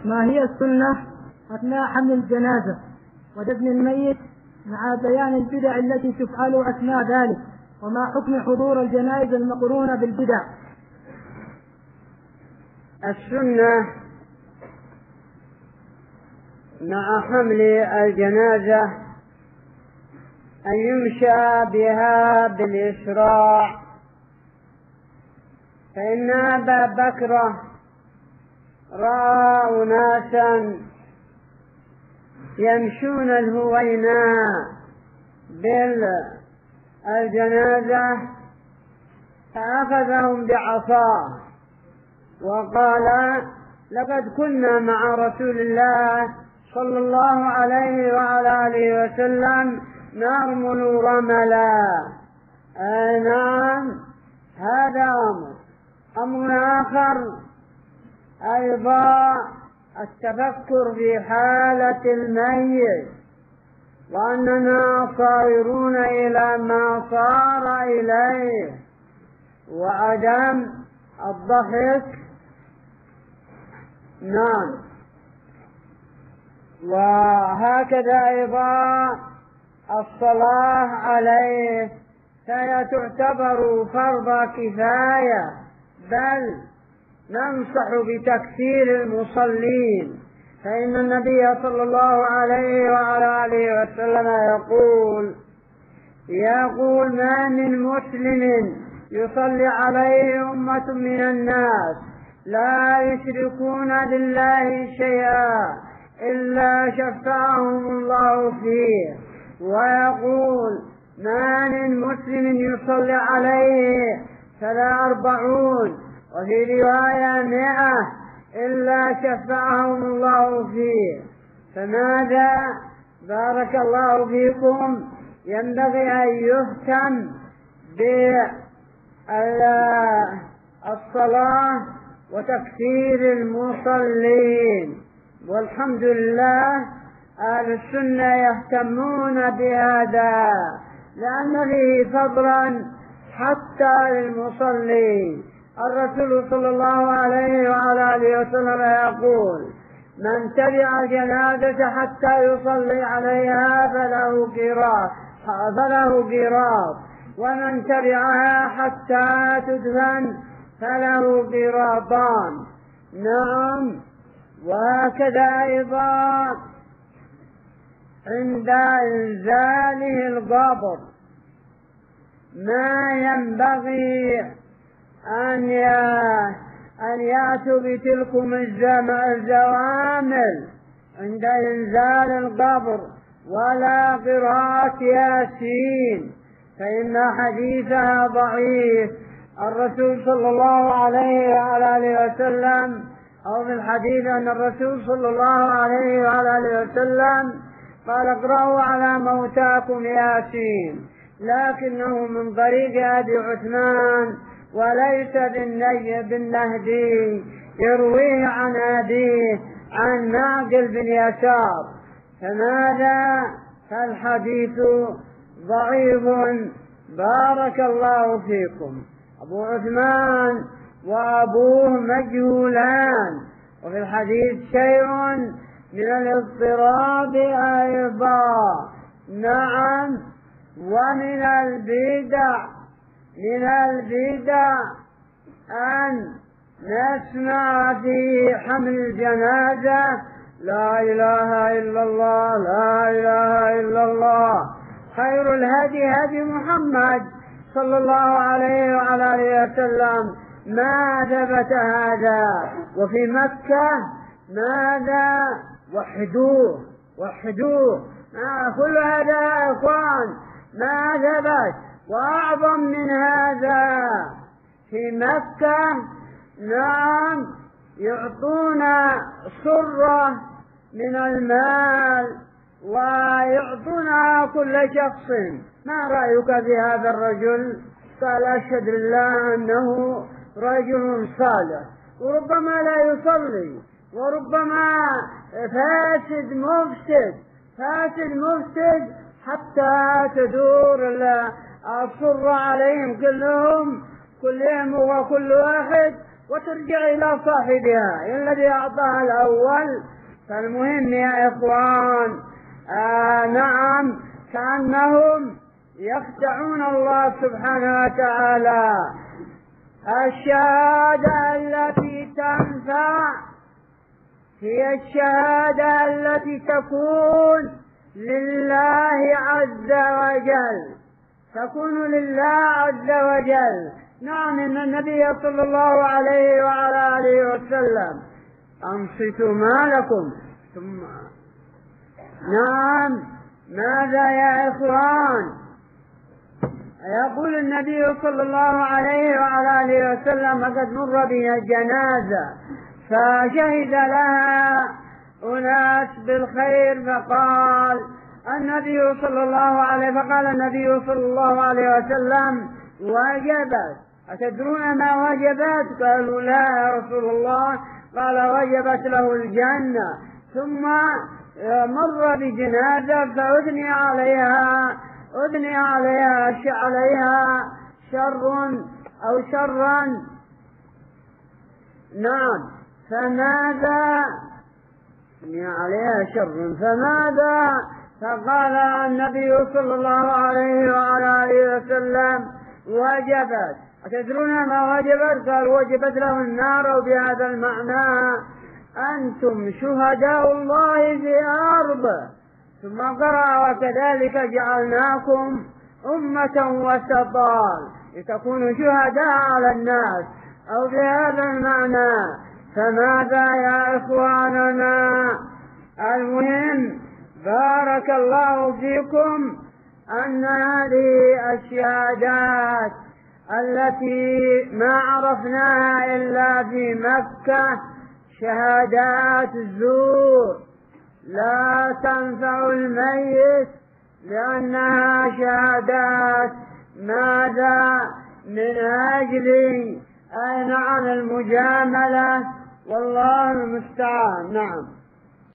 ما هي السنة أثناء حمل الجنازة ودفن الميت مع بيان البدع التي تفعل أثناء ذلك، وما حكم حضور الجنائز المقرونة بالبدع؟ السنة مع حمل الجنازة أن يمشى بها بالإسراع، فإن أبا بكر رأى أناسا يمشون الهويناء بالجنازة فأخذهم بعصاه وقال: لقد كنا مع رسول الله صلى الله عليه وعلى آله وسلم نرمل رملا. نعم، هذا أمر آخر أيضا التفكر في حالة الميت، وأننا صائرون إلى ما صار إليه، وعدم الضحك. نعم، وهكذا أيضا الصلاة عليه فهي تعتبر فرض كفاية، بل ننصح بتكثير المصلين، فإن النبي صلى الله عليه وعلى آله وسلم يقول: ما من مسلم يصلي عليه أمة من الناس لا يشركون بالله شيئا إلا شفعهم الله فيه. ويقول: ما من مسلم يصلي عليه فلا 40 وفي رواية 100 إلا شفعهم الله فيه. فماذا بارك الله فيكم ينبغي أن يهتم بالصلاة وتكثير المصلين، والحمد لله أهل السنة يهتمون بهذا، لأن فيه فضلا حتى للمصلين. الرسول صلى الله عليه وعلى آله وسلم يقول: من تبع جنازة حتى يصلي عليها فله قيراط، ومن تبعها حتى تدفن فله قيراطان. نعم، وهكذا أيضا عند إنزاله القبر ما ينبغي أن يأتوا بتلكم الزوامل عند إنزال القبر ولا قراءة ياسين، فإن حديثها ضعيف. الرسول صلى الله عليه وعلى آله وسلم، أو في الحديث أن الرسول صلى الله عليه وعلى آله وسلم قال: اقرأوا على موتاكم ياسين، لكنه من طريق أبي عثمان وليس بالنهدي، يرويه عن أبيه عن ناقل بن يسار. فماذا؟ فالحديث ضعيف. بارك الله فيكم. أبو عثمان وأبوه مجهولان، وفي الحديث شيء من الاضطراب أيضا. نعم، ومن البدع أن نسمع في حمل الجنازة: لا إله إلا الله، لا إله إلا الله، خير الهدي هدي محمد صلى الله عليه وعلى آله وسلم. ما ثبت هذا. وفي مكة ماذا؟ وحدوه. كل هذا يا إخوان ما ثبت. وأعظم من هذا في مكة، نعم، يعطون صرة من المال ويعطونها كل شخص. ما رأيك في هذا الرجل؟ قال: أشهد لله أنه رجل صالح، وربما لا يصلي، وربما فاسد مفسد حتى تدور الصرة عليهم كلهم وكل واحد وترجع إلى صاحبها الذي أعطاها الأول. فالمهم يا إخوان نعم كأنهم يخدعون الله سبحانه وتعالى. الشهادة التي تنفع هي الشهادة التي تكون لله عز وجل، تكون لله عز وجل. نعم إن النبي صلى الله عليه وعلى آله وسلم أنصتوا ما لكم ثم نعم ماذا يا إخوان؟ يقول النبي صلى الله عليه وعلى آله وسلم قد مر بها جنازة فشهد لها أناس بالخير فقال النبي صلى الله عليه وسلم وجبت. أتدرون ما وجبت؟ قالوا لا يا رسول الله. قال وجبت له الجنة. ثم مر بجنازة فأثني عليها شر أو شرا. نعم فماذا عليها شر فماذا؟ فقال النبي صلى الله عليه وعلى آله وسلم وجبت. أتدرون ما وجبت؟ قال وجبت له النار. وبهذا المعنى أنتم شهداء الله في أرض. ثم قرأ وكذلك جعلناكم أمة وسطا لتكونوا شهداء على الناس، أو بهذا المعنى. فماذا يا إخواننا؟ المهم بارك الله فيكم أن هذه الشهادات التي ما عرفناها إلا في مكة شهادات الزور لا تنفع الميت، لأنها شهادات ماذا؟ من أجل عن المجاملة، والله المستعان. نعم.